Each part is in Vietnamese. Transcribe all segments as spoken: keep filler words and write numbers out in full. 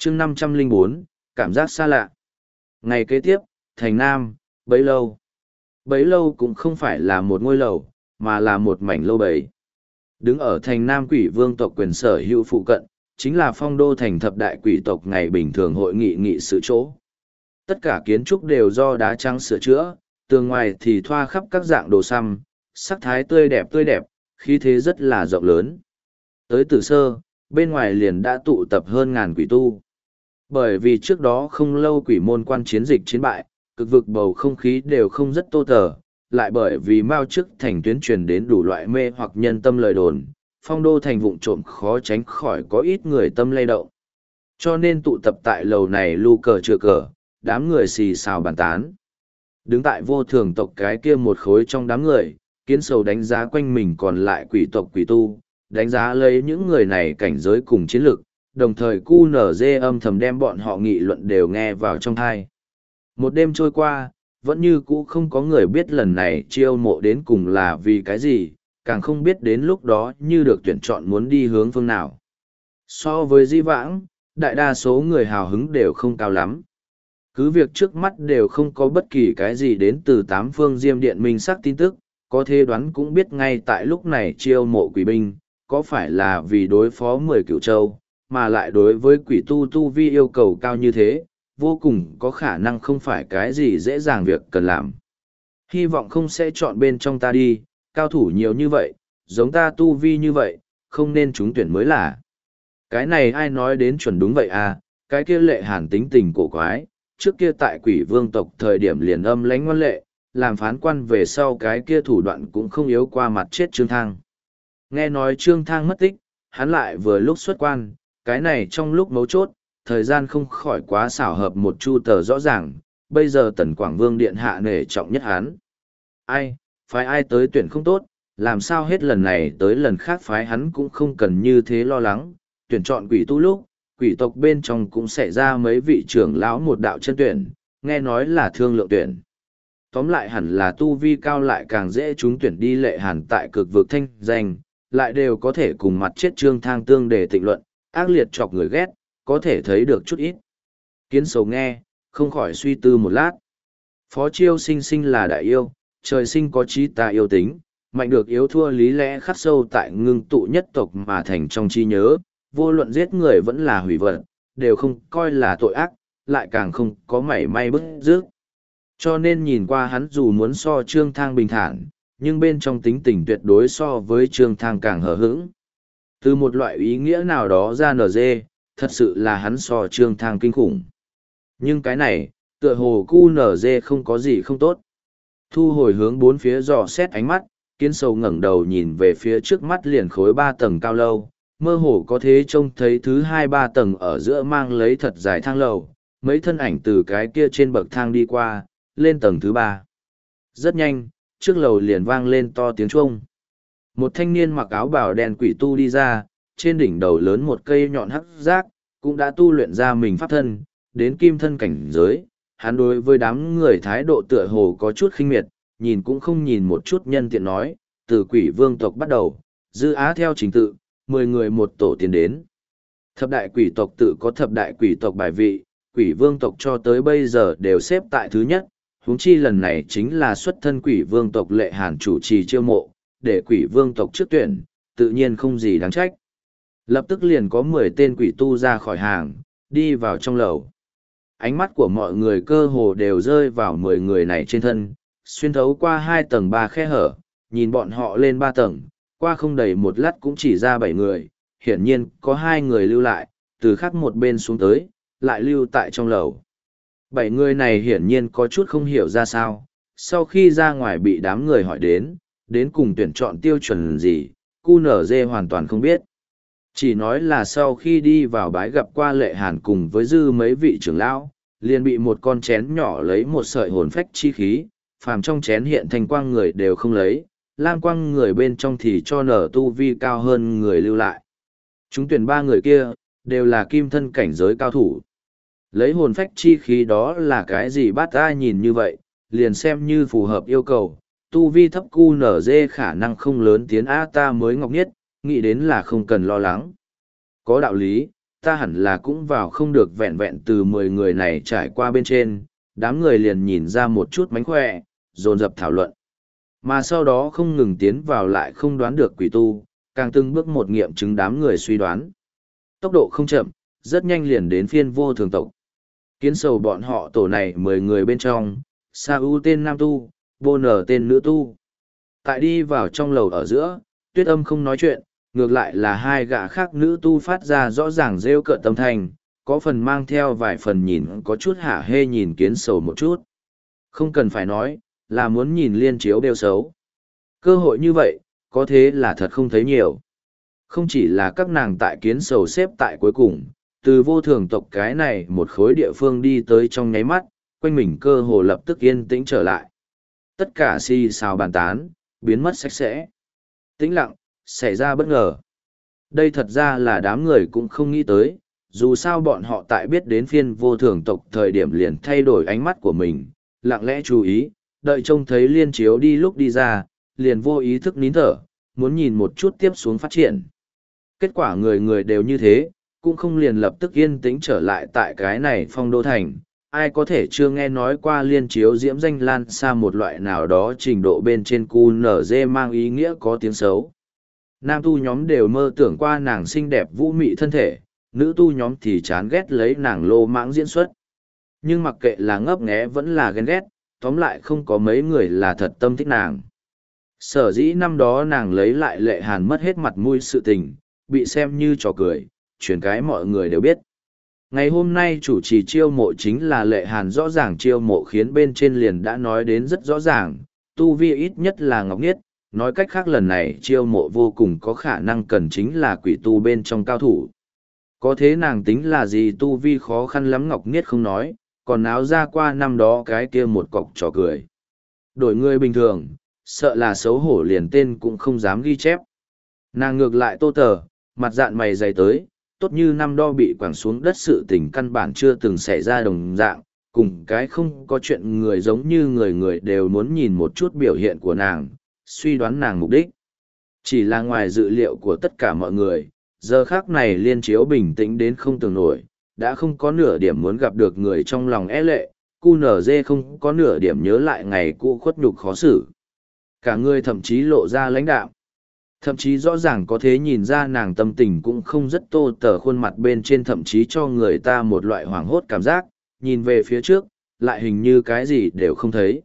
chương năm trăm lẻ bốn, cảm giác xa lạ. Ngày kế tiếp, thành Nam, bấy lâu. Bấy lâu cũng không phải là một ngôi lầu, mà là một mảnh lâu bấy. Đứng ở thành Nam quỷ vương tộc quyền sở hữu phụ cận, chính là phong đô thành thập đại quỷ tộc ngày bình thường hội nghị nghị sự chỗ. Tất cả kiến trúc đều do đá trắng sửa chữa, tường ngoài thì thoa khắp các dạng đồ xăm, sắc thái tươi đẹp tươi đẹp, khí thế rất là rộng lớn. Tới từ sơ, bên ngoài liền đã tụ tập hơn ngàn quỷ tu. Bởi vì trước đó không lâu quỷ môn quan chiến dịch chiến bại, cực vực bầu không khí đều không rất tô tờ, lại bởi vì mao trước thành tuyến truyền đến đủ loại mê hoặc nhân tâm lời đồn, phong đô thành vụng trộm khó tránh khỏi có ít người tâm lay động. Cho nên tụ tập tại lầu này lu cờ chừa cờ, đám người xì xào bàn tán. Đứng tại vô thường tộc cái kia một khối trong đám người, kiến sầu đánh giá quanh mình còn lại quỷ tộc quỷ tu, đánh giá lấy những người này cảnh giới cùng chiến lược, đồng thời cu nở dê âm thầm đem bọn họ nghị luận đều nghe vào trong thai. Một đêm trôi qua, vẫn như cũ không có người biết lần này chiêu mộ đến cùng là vì cái gì, càng không biết đến lúc đó như được tuyển chọn muốn đi hướng phương nào. So với di vãng, đại đa số người hào hứng đều không cao lắm. Cứ việc trước mắt đều không có bất kỳ cái gì đến từ tám phương diêm điện minh sắc tin tức, có thể đoán cũng biết ngay tại lúc này chiêu mộ quỷ binh, có phải là vì đối phó mười cửu châu, mà lại đối với quỷ tu tu vi yêu cầu cao như thế, vô cùng có khả năng không phải cái gì dễ dàng việc cần làm. Hy vọng không sẽ chọn bên trong ta đi, cao thủ nhiều như vậy, giống ta tu vi như vậy, không nên trúng tuyển mới là. Cái này ai nói đến chuẩn đúng vậy à, cái kia lệ hàn tính tình cổ quái, trước kia tại quỷ vương tộc thời điểm liền âm lánh ngoan lệ, làm phán quan về sau cái kia thủ đoạn cũng không yếu qua mặt chết Trương Thang. Nghe nói Trương Thang mất tích, hắn lại vừa lúc xuất quan, cái này trong lúc mấu chốt, thời gian không khỏi quá xảo hợp một chu tờ rõ ràng, bây giờ Tần Quảng Vương điện hạ nể trọng nhất hắn. Ai, phái ai tới tuyển không tốt, làm sao hết lần này tới lần khác phái hắn cũng không cần như thế lo lắng, tuyển chọn quỷ tu lúc, quỷ tộc bên trong cũng sẽ ra mấy vị trưởng lão một đạo chân tuyển, nghe nói là thương lượng tuyển. Tóm lại hẳn là tu vi cao lại càng dễ chúng tuyển đi lệ hàn tại cực vực thanh danh, lại đều có thể cùng mặt chết Trương Thang tương để tịnh luận, ác liệt chọc người ghét, có thể thấy được chút ít. Kiến sầu nghe, không khỏi suy tư một lát. Phó Chiêu sinh sinh là đại yêu, trời sinh có trí tà yêu tính, mạnh được yếu thua lý lẽ khắc sâu tại ngưng tụ nhất tộc mà thành trong trí nhớ, vô luận giết người vẫn là hủy vật, đều không coi là tội ác, lại càng không có mảy may bức rước. Cho nên nhìn qua hắn dù muốn so Trương Thang bình thản, nhưng bên trong tính tình tuyệt đối so với Trương Thang càng hờ hững. Từ một loại ý nghĩa nào đó ra nở dê, thật sự là hắn so Trương Thang kinh khủng. Nhưng cái này, tựa hồ cu nở dê không có gì không tốt. Thu hồi hướng bốn phía dò xét ánh mắt, kiến sầu ngẩng đầu nhìn về phía trước mắt liền khối ba tầng cao lâu, mơ hồ có thế trông thấy thứ hai ba tầng ở giữa mang lấy thật dài thang lầu, mấy thân ảnh từ cái kia trên bậc thang đi qua, lên tầng thứ ba. Rất nhanh, trước lầu liền vang lên to tiếng chuông. Một thanh niên mặc áo bào đen quỷ tu đi ra, trên đỉnh đầu lớn một cây nhọn hắc giác, cũng đã tu luyện ra mình pháp thân, đến kim thân cảnh giới. Hắn đối với đám người thái độ tựa hồ có chút khinh miệt, nhìn cũng không nhìn một chút nhân tiện nói, từ quỷ vương tộc bắt đầu, dư á theo trình tự, mười người một tổ tiến đến. Thập đại quỷ tộc tự có thập đại quỷ tộc bài vị, quỷ vương tộc cho tới bây giờ đều xếp tại thứ nhất, huống chi lần này chính là xuất thân quỷ vương tộc lệ hàn chủ trì chiêu mộ, để quỷ vương tộc trước tuyển, tự nhiên không gì đáng trách. Lập tức liền có mười tên quỷ tu ra khỏi hàng, đi vào trong lầu. Ánh mắt của mọi người cơ hồ đều rơi vào mười người này trên thân, xuyên thấu qua hai tầng ba khe hở, nhìn bọn họ lên ba tầng, qua không đầy một lát cũng chỉ ra bảy người, hiển nhiên có hai người lưu lại, từ khác một bên xuống tới, lại lưu tại trong lầu. Bảy người này hiển nhiên có chút không hiểu ra sao, sau khi ra ngoài bị đám người hỏi đến, đến cùng tuyển chọn tiêu chuẩn gì, cu nở dê hoàn toàn không biết. Chỉ nói là sau khi đi vào bái gặp qua lệ hàn cùng với dư mấy vị trưởng lão, liền bị một con chén nhỏ lấy một sợi hồn phách chi khí, phàm trong chén hiện thành quang người đều không lấy, lam quang người bên trong thì cho nở tu vi cao hơn người lưu lại. Chúng tuyển ba người kia, đều là kim thân cảnh giới cao thủ. Lấy hồn phách chi khí đó là cái gì bát ai nhìn như vậy, liền xem như phù hợp yêu cầu, tu vi thấp cu nở dê khả năng không lớn tiến A ta mới ngọc nhất, nghĩ đến là không cần lo lắng. Có đạo lý, ta hẳn là cũng vào không được vẹn vẹn từ mười người này trải qua bên trên, đám người liền nhìn ra một chút mánh khỏe, dồn dập thảo luận. Mà sau đó không ngừng tiến vào lại không đoán được quỷ tu, càng từng bước một nghiệm chứng đám người suy đoán. Tốc độ không chậm, rất nhanh liền đến phiên vô thường tộc. Kiến sầu bọn họ tổ này mười người bên trong, Sa U tên nam tu, Bô Nở tên nữ tu. Tại đi vào trong lầu ở giữa, Tuyết Âm không nói chuyện, ngược lại là hai gã khác nữ tu phát ra rõ ràng rêu cợt tâm thanh, có phần mang theo vài phần nhìn có chút hả hê nhìn kiến sầu một chút. Không cần phải nói, là muốn nhìn liên chiếu đều xấu. Cơ hội như vậy, có thế là thật không thấy nhiều. Không chỉ là các nàng tại kiến sầu xếp tại cuối cùng, từ vô thường tộc cái này một khối địa phương đi tới trong nháy mắt, quanh mình cơ hồ lập tức yên tĩnh trở lại. Tất cả xì xào bàn tán, biến mất sạch sẽ. Tĩnh lặng, xảy ra bất ngờ. Đây thật ra là đám người cũng không nghĩ tới, dù sao bọn họ tại biết đến phiên vô thường tộc thời điểm liền thay đổi ánh mắt của mình, lặng lẽ chú ý, đợi trông thấy liên chiếu đi lúc đi ra, liền vô ý thức nín thở, muốn nhìn một chút tiếp xuống phát triển. Kết quả người người đều như thế, cũng không liền lập tức yên tĩnh trở lại tại cái này phong đô thành. Ai có thể chưa nghe nói qua liên chiếu diễm danh lan xa một loại nào đó trình độ bên trên cu nở dê mang ý nghĩa có tiếng xấu. Nam tu nhóm đều mơ tưởng qua nàng xinh đẹp vũ mị thân thể, nữ tu nhóm thì chán ghét lấy nàng lô mãng diễn xuất. Nhưng mặc kệ là ngấp nghé vẫn là ghen ghét, tóm lại không có mấy người là thật tâm thích nàng. Sở dĩ năm đó nàng lấy lại Lệ Hàn mất hết mặt mũi sự tình, bị xem như trò cười, chuyển cái mọi người đều biết. Ngày hôm nay chủ trì chiêu mộ chính là Lệ Hàn, rõ ràng chiêu mộ khiến bên trên liền đã nói đến rất rõ ràng, tu vi ít nhất là Ngọc Niết, nói cách khác lần này chiêu mộ vô cùng có khả năng cần chính là quỷ tu bên trong cao thủ. Có thế nàng tính là gì tu vi khó khăn lắm Ngọc Niết không nói, còn náo ra qua năm đó cái kia một cọc trò cười. Đổi người bình thường, sợ là xấu hổ liền tên cũng không dám ghi chép. Nàng ngược lại tô tờ, mặt dạn mày dày tới, tốt như năm đo bị quẳng xuống đất sự tình căn bản chưa từng xảy ra đồng dạng, cùng cái không có chuyện người giống như người người đều muốn nhìn một chút biểu hiện của nàng, suy đoán nàng mục đích. Chỉ là ngoài dự liệu của tất cả mọi người, giờ khác này liên chiếu bình tĩnh đến không tưởng nổi, đã không có nửa điểm muốn gặp được người trong lòng e lệ, cu nở dê không có nửa điểm nhớ lại ngày cũ khuất nhục khó xử. Cả người thậm chí lộ ra lãnh đạo. Thậm chí rõ ràng có thể nhìn ra nàng tâm tình cũng không rất tô tờ khuôn mặt bên trên, thậm chí cho người ta một loại hoảng hốt cảm giác, nhìn về phía trước, lại hình như cái gì đều không thấy.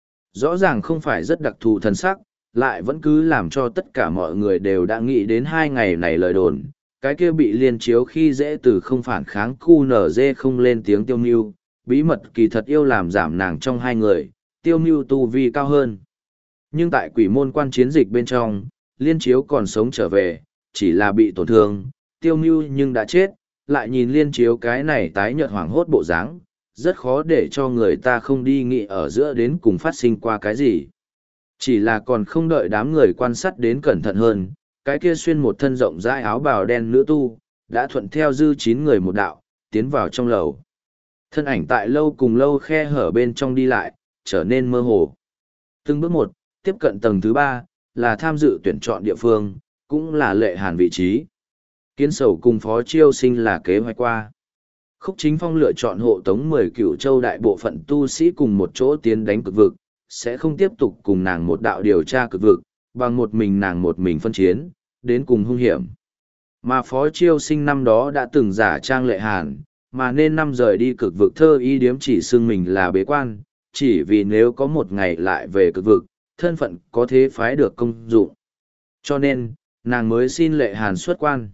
Rõ ràng không phải rất đặc thù thần sắc, lại vẫn cứ làm cho tất cả mọi người đều đã nghĩ đến hai ngày này lời đồn. Cái kia bị liên chiếu khi dễ từ không phản kháng cu nở dê không lên tiếng tiêu mưu, bí mật kỳ thật yêu làm giảm nàng trong hai người, tiêu mưu tu vi cao hơn. Nhưng tại quỷ môn quan chiến dịch bên trong, liên chiếu còn sống trở về, chỉ là bị tổn thương, tiêu mưu nhưng đã chết, lại nhìn liên chiếu cái này tái nhợt hoảng hốt bộ dáng, rất khó để cho người ta không đi nghĩ ở giữa đến cùng phát sinh qua cái gì. Chỉ là còn không đợi đám người quan sát đến cẩn thận hơn, cái kia xuyên một thân rộng rãi áo bào đen nữ tu, đã thuận theo dư chín người một đạo, tiến vào trong lầu. Thân ảnh tại lâu cùng lâu khe hở bên trong đi lại, trở nên mơ hồ. Từng bước một, tiếp cận tầng thứ ba, là tham dự tuyển chọn địa phương, cũng là Lệ Hàn vị trí. Kiến sầu cùng phó chiêu sinh là kế hoạch qua. Khúc Chính Phong lựa chọn hộ tống mười cửu châu đại bộ phận tu sĩ cùng một chỗ tiến đánh cực vực, sẽ không tiếp tục cùng nàng một đạo điều tra cực vực, bằng một mình nàng một mình phân chiến, đến cùng hung hiểm. Mà phó chiêu sinh năm đó đã từng giả trang Lệ Hàn, mà nên năm rời đi cực vực thơ y điếm chỉ xưng mình là bế quan, chỉ vì nếu có một ngày lại về cực vực, thân phận có thế phái được công dụng. Cho nên, nàng mới xin Lệ Hàn xuất quan.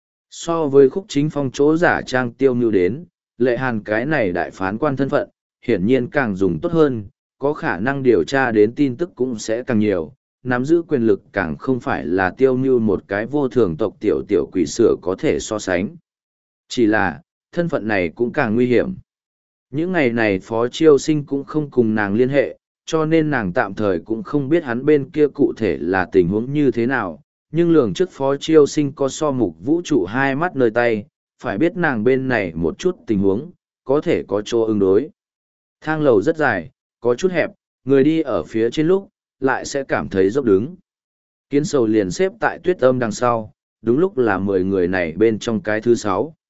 So với Khúc Chính Phong chỗ giả trang tiêu mưu đến, Lệ Hàn cái này đại phán quan thân phận, hiển nhiên càng dùng tốt hơn, có khả năng điều tra đến tin tức cũng sẽ càng nhiều, nắm giữ quyền lực càng không phải là tiêu mưu một cái vô thường tộc tiểu tiểu quỷ sửa có thể so sánh. Chỉ là, thân phận này cũng càng nguy hiểm. Những ngày này Phó Chiêu Sinh cũng không cùng nàng liên hệ, cho nên nàng tạm thời cũng không biết hắn bên kia cụ thể là tình huống như thế nào, nhưng lường trước Phó Chiêu Sinh có so mục vũ trụ hai mắt nơi tay, phải biết nàng bên này một chút tình huống, có thể có chỗ ứng đối. Thang lầu rất dài, có chút hẹp, người đi ở phía trên lúc, lại sẽ cảm thấy dốc đứng. Kiến sầu liền xếp tại Tuyết Âm đằng sau, đúng lúc là mười người này bên trong cái thứ sáu.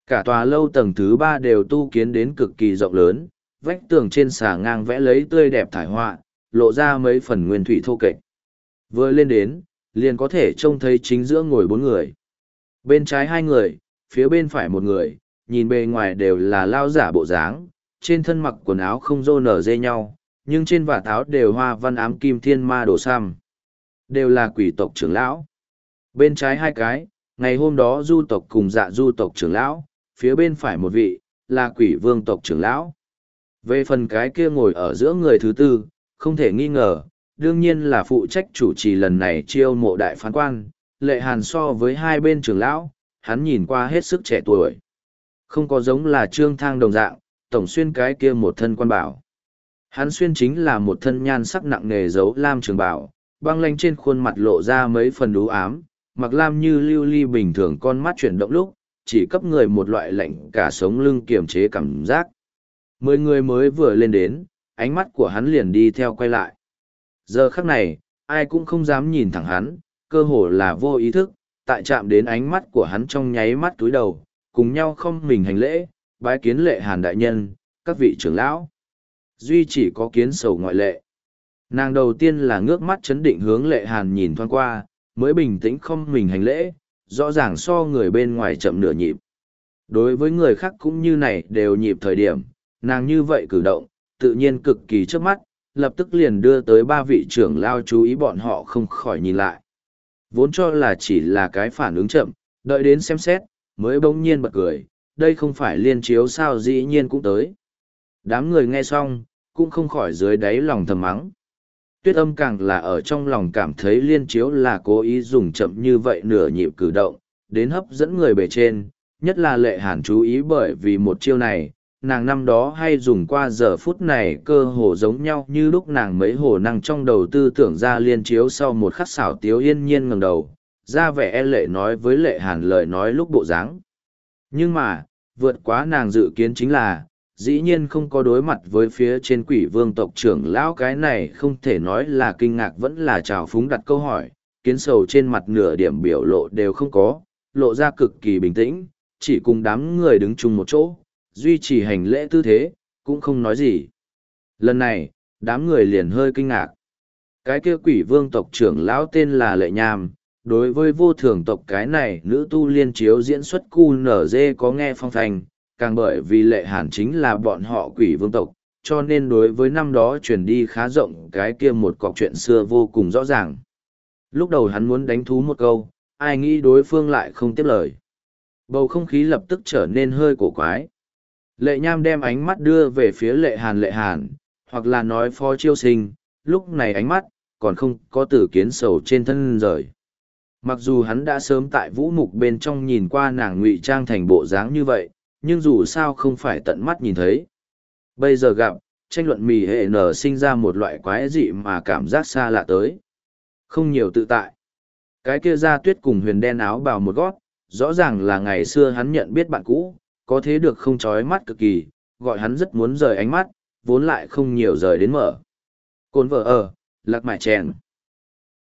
Cả tòa lâu tầng thứ ba đều tu kiến đến cực kỳ rộng lớn, vách tường trên xà ngang vẽ lấy tươi đẹp thải họa, lộ ra mấy phần nguyên thủy thô kệch. Vừa lên đến, liền có thể trông thấy chính giữa ngồi bốn người. Bên trái hai người, phía bên phải một người, nhìn bề ngoài đều là lao giả bộ dáng, trên thân mặc quần áo không rô nở dê nhau, nhưng trên vạt áo đều hoa văn ám kim thiên ma đồ sam. Đều là quỷ tộc trưởng lão. Bên trái hai cái, ngày hôm đó du tộc cùng dạ du tộc trưởng lão, phía bên phải một vị, là quỷ vương tộc trưởng lão. Về phần cái kia ngồi ở giữa người thứ tư, không thể nghi ngờ, đương nhiên là phụ trách chủ trì lần này chiêu mộ đại phán quan, lệ hàn so với hai bên trưởng lão, hắn nhìn qua hết sức trẻ tuổi. Không có giống là trương thang đồng dạng, tổng xuyên cái kia một thân quan bảo. Hắn xuyên chính là một thân nhan sắc nặng nề dấu lam trường bảo, băng lanh trên khuôn mặt lộ ra mấy phần đú ám, mặc lam như lưu ly bình thường con mắt chuyển động lúc, chỉ cấp người một loại lạnh cả sống lưng kiềm chế cảm giác. Mười người mới vừa lên đến, ánh mắt của hắn liền đi theo quay lại. Giờ khắc này, ai cũng không dám nhìn thẳng hắn, cơ hồ là vô ý thức, tại chạm đến ánh mắt của hắn trong nháy mắt túi đầu, cùng nhau không mình hành lễ, bái kiến lệ hàn đại nhân, các vị trưởng lão. Duy chỉ có kiến sầu ngoại lệ. Nàng đầu tiên là ngước mắt chấn định hướng lệ hàn nhìn thoáng qua, mới bình tĩnh không mình hành lễ, rõ ràng so người bên ngoài chậm nửa nhịp. Đối với người khác cũng như này đều nhịp thời điểm, nàng như vậy cử động, tự nhiên cực kỳ trước mắt, lập tức liền đưa tới ba vị trưởng lao chú ý bọn họ không khỏi nhìn lại. Vốn cho là chỉ là cái phản ứng chậm, đợi đến xem xét, mới bỗng nhiên bật cười, đây không phải liên chiếu sao dĩ nhiên cũng tới. Đám người nghe xong, cũng không khỏi dưới đáy lòng thầm mắng. Tuyết âm càng là ở trong lòng cảm thấy liên chiếu là cố ý dùng chậm như vậy nửa nhịp cử động, đến hấp dẫn người bề trên, nhất là lệ hàn chú ý bởi vì một chiêu này, nàng năm đó hay dùng qua giờ phút này cơ hồ giống nhau như lúc nàng mấy hồ năng trong đầu tư tưởng ra liên chiếu sau một khắc xảo tiếu yên nhiên ngẩng đầu, ra vẻ e lệ nói với lệ hàn lời nói lúc bộ dáng. Nhưng mà, vượt quá nàng dự kiến chính là, dĩ nhiên không có đối mặt với phía trên quỷ vương tộc trưởng lão cái này không thể nói là kinh ngạc vẫn là trào phúng đặt câu hỏi, kiến sầu trên mặt nửa điểm biểu lộ đều không có, lộ ra cực kỳ bình tĩnh, chỉ cùng đám người đứng chung một chỗ, duy trì hành lễ tư thế, cũng không nói gì. Lần này, đám người liền hơi kinh ngạc. Cái kia quỷ vương tộc trưởng lão tên là Lệ Nham, đối với vô thường tộc cái này nữ tu liên chiếu diễn xuất cu nở dê có nghe phong thành, càng bởi vì Lệ Hàn chính là bọn họ quỷ vương tộc, cho nên đối với năm đó truyền đi khá rộng cái kia một cọc chuyện xưa vô cùng rõ ràng. Lúc đầu hắn muốn đánh thú một câu, ai nghĩ đối phương lại không tiếp lời. Bầu không khí lập tức trở nên hơi cổ quái. Lệ Nham đem ánh mắt đưa về phía Lệ Hàn Lệ Hàn, hoặc là nói Phó Chiêu Sinh, lúc này ánh mắt, còn không có từ kiến sầu trên thân rời. Mặc dù hắn đã sớm tại vũ mục bên trong nhìn qua nàng ngụy trang thành bộ dáng như vậy, nhưng dù sao không phải tận mắt nhìn thấy. Bây giờ gặp, tranh luận mì hệ nở sinh ra một loại quái dị mà cảm giác xa lạ tới. Không nhiều tự tại. Cái kia ra tuyết cùng huyền đen áo bào một gót, rõ ràng là ngày xưa hắn nhận biết bạn cũ, có thế được không chói mắt cực kỳ, gọi hắn rất muốn rời ánh mắt, vốn lại không nhiều rời đến mở. Cồn vợ ở, lạc mại chèn.